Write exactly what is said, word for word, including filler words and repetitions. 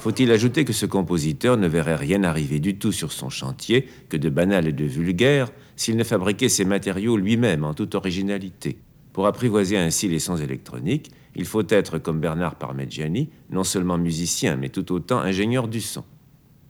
Faut-il ajouter que ce compositeur ne verrait rien arriver du tout sur son chantier que de banal et de vulgaire s'il ne fabriquait ses matériaux lui-même en toute originalité. Pour apprivoiser ainsi les sons électroniques, il faut être, comme Bernard Parmigiani, non seulement musicien, mais tout autant ingénieur du son.